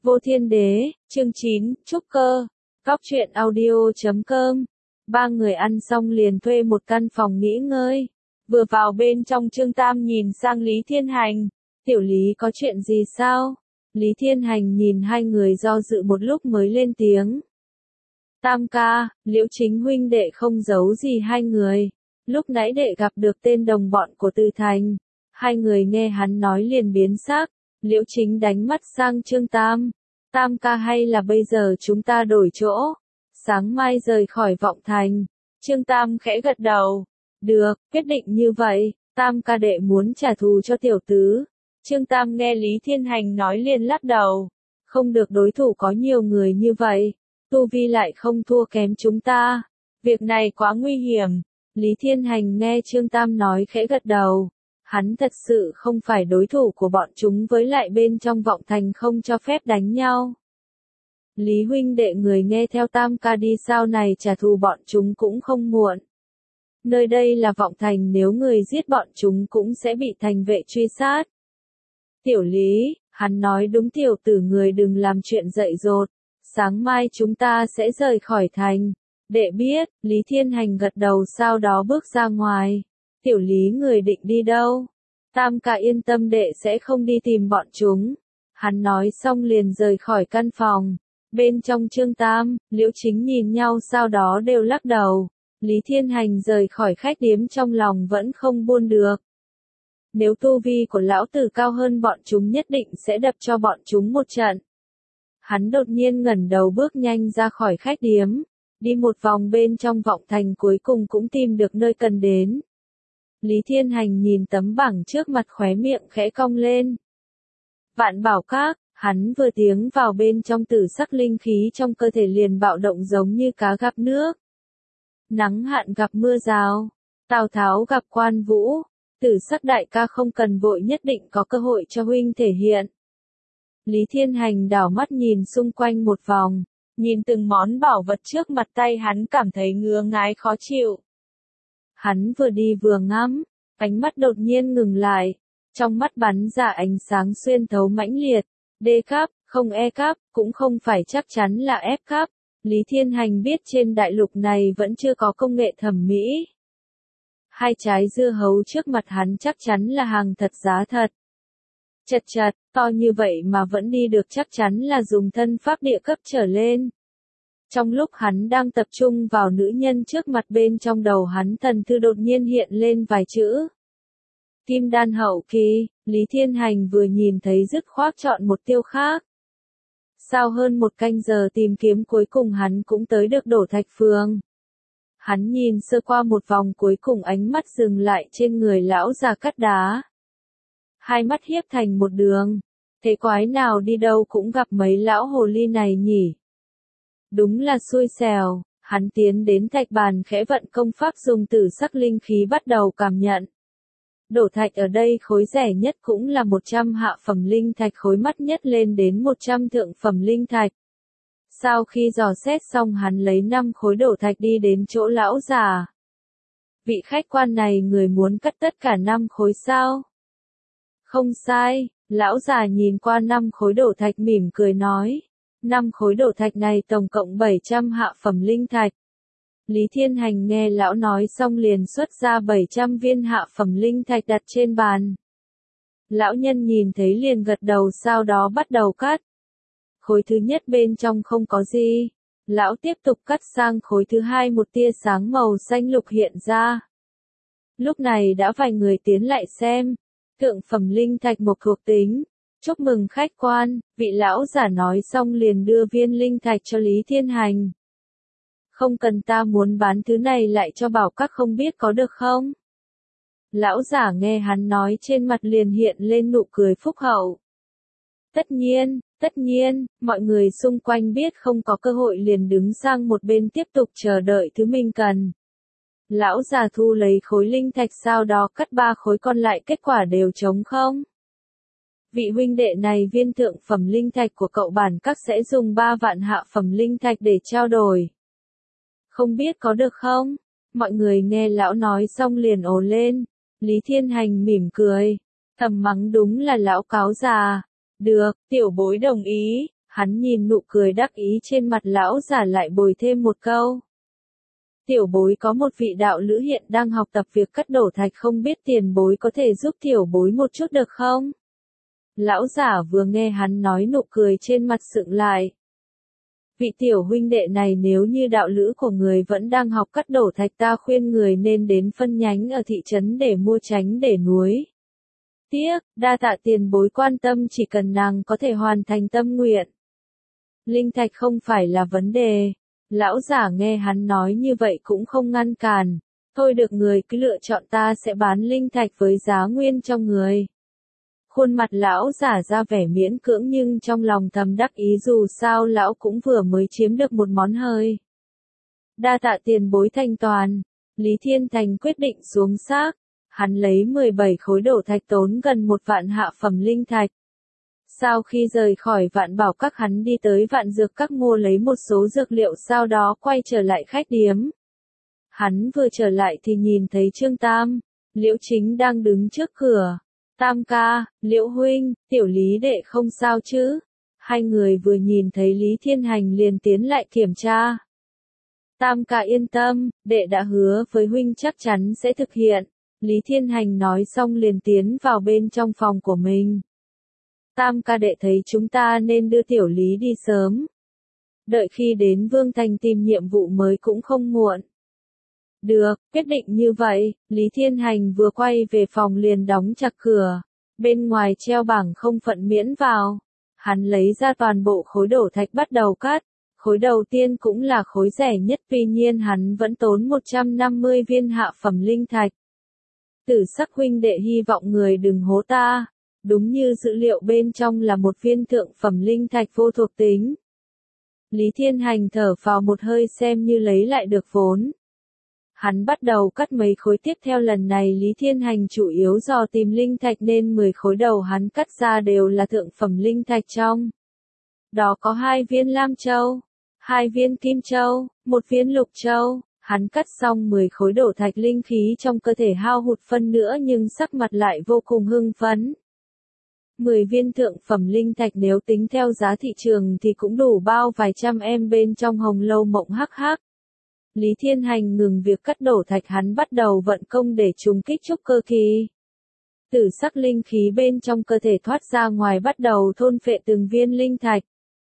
Vô Thiên Đế, chương 9, Trúc Cơ, Cóc truyện audio.com. Ba người ăn xong liền thuê một căn phòng nghỉ ngơi. Vừa vào bên trong Trương Tam nhìn sang Lý Thiên Hành. Tiểu Lý có chuyện gì sao? Lý Thiên Hành nhìn hai người do dự một lúc mới lên tiếng. Tam ca, Liễu Chính huynh đệ không giấu gì hai người. Lúc nãy đệ gặp được tên đồng bọn của Từ Thành. Hai người nghe hắn nói liền biến sắc. Liễu Chính đánh mắt sang Trương Tam. Tam ca hay là bây giờ chúng ta đổi chỗ? Sáng mai rời khỏi Vọng Thành. Trương Tam khẽ gật đầu. Được, quyết định như vậy. Tam ca đệ muốn trả thù cho tiểu tứ. Trương Tam nghe Lý Thiên Hành nói liền lắc đầu. Không được, đối thủ có nhiều người như vậy. Tu vi lại không thua kém chúng ta. Việc này quá nguy hiểm. Lý Thiên Hành nghe Trương Tam nói khẽ gật đầu. Hắn thật sự không phải đối thủ của bọn chúng, với lại bên trong Vọng Thành không cho phép đánh nhau. Lý huynh đệ người nghe theo Tam ca đi, sau này trả thù bọn chúng cũng không muộn. Nơi đây là Vọng Thành, nếu người giết bọn chúng cũng sẽ bị thành vệ truy sát. Tiểu Lý, hắn nói đúng, tiểu tử người đừng làm chuyện dại dột. Sáng mai chúng ta sẽ rời khỏi thành. Đệ biết. Lý Thiên Hành gật đầu, sau đó bước ra ngoài. Tiểu Lý người định đi đâu? Tam ca yên tâm, đệ sẽ không đi tìm bọn chúng. Hắn nói xong liền rời khỏi căn phòng. Bên trong Trương Tam, Liễu Chính nhìn nhau sau đó đều lắc đầu. Lý Thiên Hành rời khỏi khách điếm trong lòng vẫn không buông được. Nếu tu vi của lão tử cao hơn bọn chúng nhất định sẽ đập cho bọn chúng một trận. Hắn đột nhiên ngẩng đầu bước nhanh ra khỏi khách điếm. Đi một vòng bên trong Vọng Thành cuối cùng cũng tìm được nơi cần đến. Lý Thiên Hành nhìn tấm bảng trước mặt khóe miệng khẽ cong lên. Vạn Bảo Các, hắn vừa tiến vào bên trong, tử sắc linh khí trong cơ thể liền bạo động giống như cá gặp nước. Nắng hạn gặp mưa rào, Tào Tháo gặp Quan Vũ, tử sắc đại ca không cần vội, nhất định có cơ hội cho huynh thể hiện. Lý Thiên Hành đảo mắt nhìn xung quanh một vòng, nhìn từng món bảo vật trước mặt tay hắn cảm thấy ngứa ngáy khó chịu. Hắn vừa đi vừa ngắm, ánh mắt đột nhiên ngừng lại, trong mắt bắn ra ánh sáng xuyên thấu mãnh liệt. D cấp, không E cấp, cũng không phải chắc chắn là F cấp. Lý Thiên Hành biết trên đại lục này vẫn chưa có công nghệ thẩm mỹ. Hai trái dưa hấu trước mặt hắn chắc chắn là hàng thật giá thật. Chật chật, to như vậy mà vẫn đi được, chắc chắn là dùng thân pháp địa cấp trở lên. Trong lúc hắn đang tập trung vào nữ nhân trước mặt, bên trong đầu hắn thần thư đột nhiên hiện lên vài chữ. Kim đan hậu kỳ. Lý Thiên Hành vừa nhìn thấy dứt khoát chọn một tiêu khác. Sau hơn một canh giờ tìm kiếm cuối cùng hắn cũng tới được Đổ Thạch Phường. Hắn nhìn sơ qua một vòng, cuối cùng ánh mắt dừng lại trên người lão già cắt đá. Hai mắt hiếp thành một đường. Thế quái nào đi đâu cũng gặp mấy lão hồ ly này nhỉ? Đúng là xui xẻo. Hắn tiến đến thạch bàn khẽ vận công pháp, dùng tử sắc linh khí bắt đầu cảm nhận. Đổ thạch ở đây khối rẻ nhất cũng là 100 hạ phẩm linh thạch, khối mắc nhất lên đến 100 thượng phẩm linh thạch. Sau khi dò xét xong, hắn lấy 5 khối đổ thạch đi đến chỗ lão già. Vị khách quan này, người muốn cắt tất cả 5 khối sao? Không sai, lão già nhìn qua 5 khối đổ thạch mỉm cười nói. 5 khối đổ thạch này tổng cộng 700 hạ phẩm linh thạch. Lý Thiên Hành nghe lão nói xong liền xuất ra 700 viên hạ phẩm linh thạch đặt trên bàn. Lão nhân nhìn thấy liền gật đầu, sau đó bắt đầu cắt. Khối thứ nhất bên trong không có gì. Lão tiếp tục cắt sang khối thứ hai, một tia sáng màu xanh lục hiện ra. Lúc này đã vài người tiến lại xem. Thượng phẩm linh thạch một thuộc tính. Chúc mừng khách quan, vị lão giả nói xong liền đưa viên linh thạch cho Lý Thiên Hành. Không cần, ta muốn bán thứ này lại cho Bảo Các, không biết có được không? Lão giả nghe hắn nói, trên mặt liền hiện lên nụ cười phúc hậu. Tất nhiên, mọi người xung quanh biết không có cơ hội liền đứng sang một bên tiếp tục chờ đợi thứ mình cần. Lão già thu lấy khối linh thạch, sau đó cắt 3 khối còn lại, kết quả đều trống không. Vị huynh đệ này, viên thượng phẩm linh thạch của cậu Bản Các sẽ dùng 3 vạn hạ phẩm linh thạch để trao đổi. Không biết có được không? Mọi người nghe lão nói xong liền ồ lên. Lý Thiên Hành mỉm cười, thầm mắng đúng là lão cáo già. Được, tiểu bối đồng ý. Hắn nhìn nụ cười đắc ý trên mặt lão giả lại bồi thêm một câu. Tiểu bối có một vị đạo lữ hiện đang học tập việc cắt đổ thạch, không biết tiền bối có thể giúp tiểu bối một chút được không? Lão giả vừa nghe hắn nói nụ cười trên mặt sượng lại. Vị tiểu huynh đệ này nếu như đạo lữ của người vẫn đang học cắt đổ thạch, ta khuyên người nên đến phân nhánh ở thị trấn để mua tránh để núi. Tiếc, đa tạ tiền bối quan tâm, chỉ cần nàng có thể hoàn thành tâm nguyện. Linh thạch không phải là vấn đề. Lão giả nghe hắn nói như vậy cũng không ngăn cản. Thôi được, người cứ lựa chọn, ta sẽ bán linh thạch với giá nguyên cho người. Khuôn mặt lão giả ra vẻ miễn cưỡng nhưng trong lòng thầm đắc ý, dù sao lão cũng vừa mới chiếm được một món hời. Đa tạ tiền bối thanh toàn. Lý Thiên Thành quyết định xuống xác. Hắn lấy 17 khối đổ thạch tốn gần 1 vạn hạ phẩm linh thạch. Sau khi rời khỏi Vạn Bảo Các, hắn đi tới Vạn Dược Các mua lấy một số dược liệu, sau đó quay trở lại khách điếm. Hắn vừa trở lại thì nhìn thấy Trương Tam, Liễu Chính đang đứng trước cửa. Tam ca, Liễu huynh, tiểu Lý đệ không sao chứ? Hai người vừa nhìn thấy Lý Thiên Hành liền tiến lại kiểm tra. Tam ca yên tâm, đệ đã hứa với huynh chắc chắn sẽ thực hiện. Lý Thiên Hành nói xong liền tiến vào bên trong phòng của mình. Tam ca, đệ thấy chúng ta nên đưa tiểu Lý đi sớm. Đợi khi đến Vương Thành tìm nhiệm vụ mới cũng không muộn. Được, quyết định như vậy. Lý Thiên Hành vừa quay về phòng liền đóng chặt cửa. Bên ngoài treo bảng không phận miễn vào. Hắn lấy ra toàn bộ khối đổ thạch bắt đầu cắt. Khối đầu tiên cũng là khối rẻ nhất, tuy nhiên hắn vẫn tốn 150 viên hạ phẩm linh thạch. Tử Sắc huynh đệ, hy vọng người đừng hố ta. Đúng như dữ liệu bên trong là một viên thượng phẩm linh thạch vô thuộc tính. Lý Thiên Hành thở phào một hơi xem như lấy lại được vốn. Hắn bắt đầu cắt mấy khối tiếp theo, lần này Lý Thiên Hành chủ yếu dò tìm linh thạch nên 10 khối đầu hắn cắt ra đều là thượng phẩm linh thạch, trong đó có 2 viên lam châu, 2 viên kim châu, 1 viên lục châu. Hắn cắt xong 10 khối đổ thạch, linh khí trong cơ thể hao hụt phân nữa nhưng sắc mặt lại vô cùng hưng phấn. 10 viên thượng phẩm linh thạch nếu tính theo giá thị trường thì cũng đủ bao vài trăm em bên trong Hồng Lâu Mộng hắc hắc. Lý Thiên Hành ngừng việc cắt đổ thạch, hắn bắt đầu vận công để trùng kích trúc cơ kỳ. Tử sắc linh khí bên trong cơ thể thoát ra ngoài, bắt đầu thôn phệ từng viên linh thạch.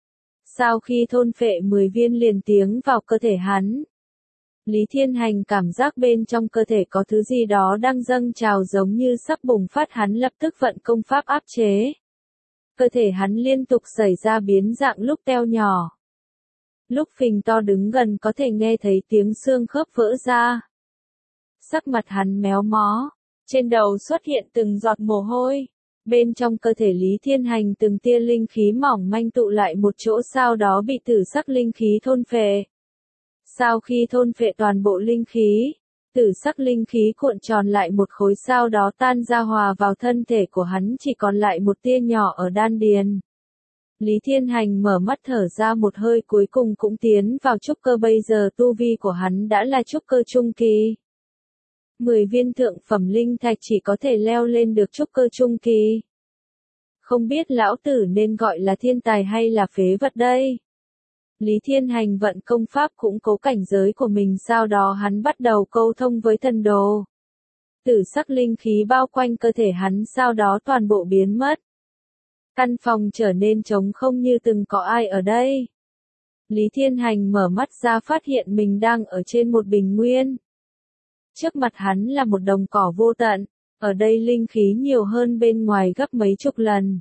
Sau khi thôn phệ 10 viên liền tiến vào cơ thể hắn. Lý Thiên Hành cảm giác bên trong cơ thể có thứ gì đó đang dâng trào giống như sắp bùng phát, hắn lập tức vận công pháp áp chế. Cơ thể hắn liên tục xảy ra biến dạng, lúc teo nhỏ, lúc phình to, đứng gần có thể nghe thấy tiếng xương khớp vỡ ra. Sắc mặt hắn méo mó, trên đầu xuất hiện từng giọt mồ hôi. Bên trong cơ thể Lý Thiên Hành từng tia linh khí mỏng manh tụ lại một chỗ, sau đó bị tử sắc linh khí thôn phệ. Sau khi thôn phệ toàn bộ linh khí, tử sắc linh khí cuộn tròn lại một khối, sau đó tan ra hòa vào thân thể của hắn, chỉ còn lại một tia nhỏ ở đan điền. Lý Thiên Hành mở mắt thở ra một hơi, cuối cùng cũng tiến vào trúc cơ, bây giờ tu vi của hắn đã là trúc cơ trung kỳ. 10 viên thượng phẩm linh thạch chỉ có thể leo lên được trúc cơ trung kỳ. Không biết lão tử nên gọi là thiên tài hay là phế vật đây? Lý Thiên Hành vận công pháp củng cố cảnh giới của mình, sau đó hắn bắt đầu câu thông với thần đồ. Tử sắc linh khí bao quanh cơ thể hắn sau đó toàn bộ biến mất. Căn phòng trở nên trống không như từng có ai ở đây. Lý Thiên Hành mở mắt ra phát hiện mình đang ở trên một bình nguyên. Trước mặt hắn là một đồng cỏ vô tận, ở đây linh khí nhiều hơn bên ngoài gấp mấy chục lần.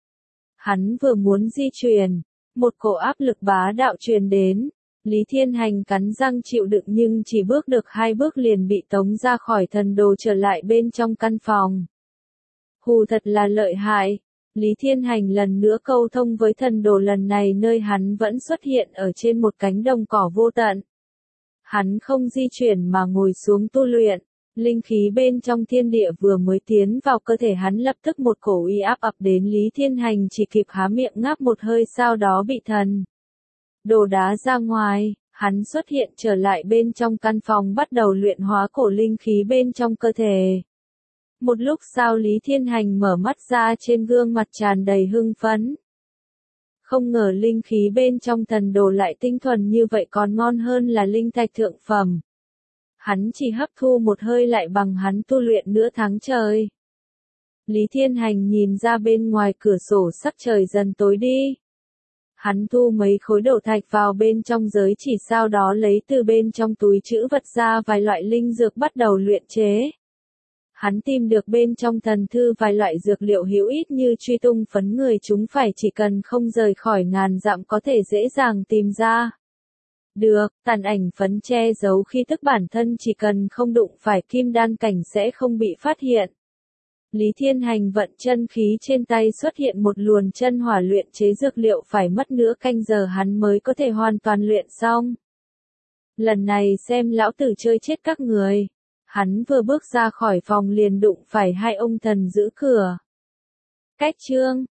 Hắn vừa muốn di chuyển, một cổ áp lực bá đạo truyền đến. Lý Thiên Hành cắn răng chịu đựng nhưng chỉ bước được 2 bước liền bị tống ra khỏi thần đồ, trở lại bên trong căn phòng. Hù, thật là lợi hại. Lý Thiên Hành lần nữa câu thông với thần đồ, lần này nơi hắn vẫn xuất hiện ở trên một cánh đồng cỏ vô tận. Hắn không di chuyển mà ngồi xuống tu luyện. Linh khí bên trong thiên địa vừa mới tiến vào cơ thể hắn, lập tức một cổ uy áp ập đến, Lý Thiên Hành chỉ kịp há miệng ngáp một hơi, sau đó bị thần đồ đá ra ngoài. Hắn xuất hiện trở lại bên trong căn phòng, bắt đầu luyện hóa cổ linh khí bên trong cơ thể. Một lúc sau Lý Thiên Hành mở mắt ra, trên gương mặt tràn đầy hưng phấn. Không ngờ linh khí bên trong thần đồ lại tinh thuần như vậy còn ngon hơn là linh thạch thượng phẩm. Hắn chỉ hấp thu một hơi lại bằng hắn tu luyện nửa tháng trời. Lý Thiên Hành nhìn ra bên ngoài cửa sổ sắc trời dần tối đi. Hắn thu mấy khối đổ thạch vào bên trong giới chỉ, sau đó lấy từ bên trong túi trữ vật ra vài loại linh dược bắt đầu luyện chế. Hắn tìm được bên trong thần thư vài loại dược liệu hữu ích như truy tung phấn, người chúng phải chỉ cần không rời khỏi ngàn dặm có thể dễ dàng tìm ra. Được, tàn ảnh phấn che giấu khi tức bản thân, chỉ cần không đụng phải kim đan cảnh sẽ không bị phát hiện. Lý Thiên Hành vận chân khí trên tay, xuất hiện một luồn chân hỏa, luyện chế dược liệu phải mất nửa canh giờ hắn mới có thể hoàn toàn luyện xong. Lần này xem lão tử chơi chết các người. Hắn vừa bước ra khỏi phòng liền đụng phải hai ông thần giữ cửa. Cách chương